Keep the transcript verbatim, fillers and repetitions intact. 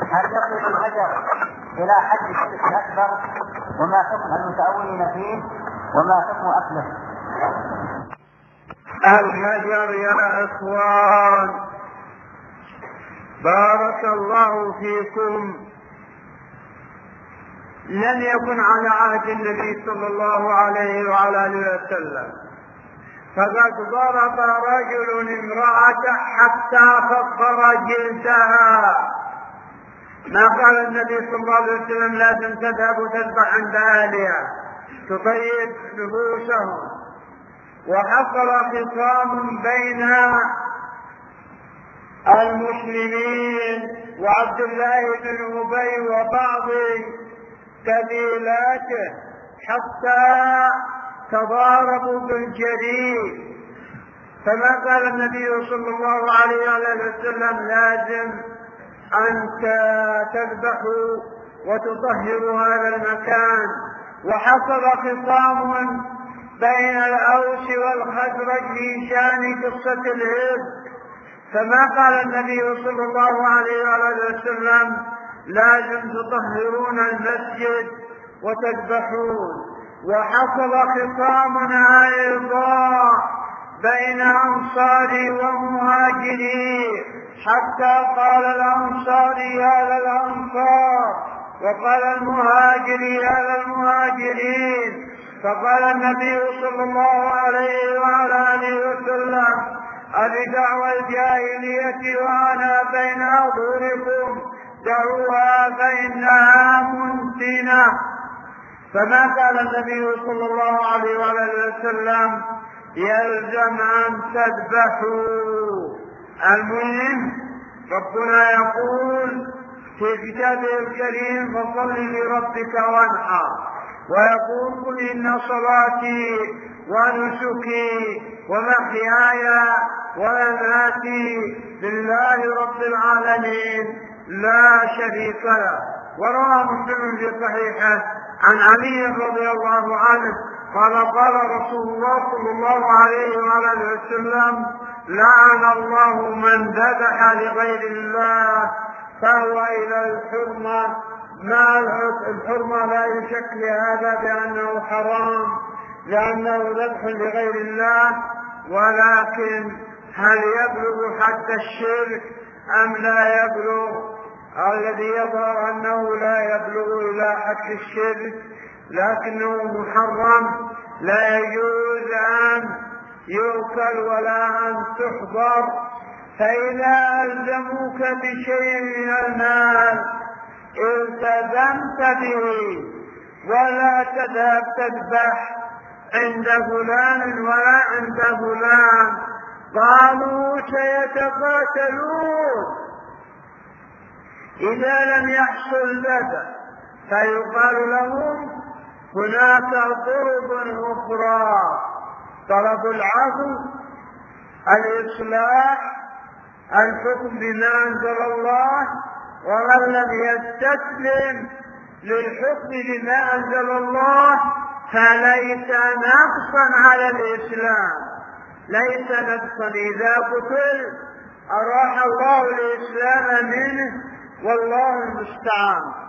هل يصل الهجر إلى حد الشرك الأكبر؟ وما حكم المتأولين فيه؟ وما حكم أكله؟ الهجر يا إخوان بارك الله فيكم لم يكن على عهد النبي صلى الله عليه وعلى آله وسلم، فقد ضرب رجل امرأة حتى فخر جلدها. ما قال النبي صلى الله عليه وسلم لازم تذهب وتذبح عند أهلها تطيب نفوسهم. وحصل خصام بين المسلمين وعبد الله بن أبي وبعض قبيلاته حتى تضاربوا بالجريد، فما قال النبي صلى الله عليه وسلم لازم أنت تذبحوا وتطهروا هذا المكان. وحصل خصام بين الأوس والخزرج في شأن قصة الهب، فما قال النبي صلى الله عليه وسلم لازم تطهرون المسجد وتذبحون. وحصل خصام أيضا بين أنصاري ومهاجري حتى قال الأنصاري هذا الأنصار وقال المهاجري هذا المهاجرين، فقال النبي صلى الله عليه وعلى آله وسلم أبدعوى الجاهلية وأنا بين أظهركم دعوها فإنها منتنة. فما قال النبي صلى الله عليه وسلم يلزم أن تذبحوا. المهم ربنا يقول في كتابه الكريم فصل لربك وانحر، ويقول قل إن صلاتي ونسكي ومحياي ومماتي لله رب العالمين لا شريك له. وروى مسلم في صحيحه عن علي رضي الله عنه قال قال رسول الله صلى الله عليه وسلم لعن الله من ذبح لغير الله فهو إلى الحرمة. مع الحرمة لا يشك لهذا بأنه حرام لأنه ذبح لغير الله، ولكن هل يبلغ حتى الشرك أم لا يبلغ؟ الذي يظهر أنه لا يبلغ إلى حد الشرك لكنه محرم، لا يجوز أن يؤكل ولا أن تحضر. فإذا ألزموك بشيء من المال التزمت به، ولا تذهب تذبح عند فلان ولا عند فلان. قالوا سيتقاتلون إذا لم يحصل ذبح، فيقال لهم هناك طرق أخرى: طلب العفو، الإصلاح، الحكم بما أنزل الله. ومن لم يستسلم للحكم بما أنزل الله فليس نقصا على الإسلام، ليس نقصا. إذا قتل أراح الله الإسلام منه والله المستعان.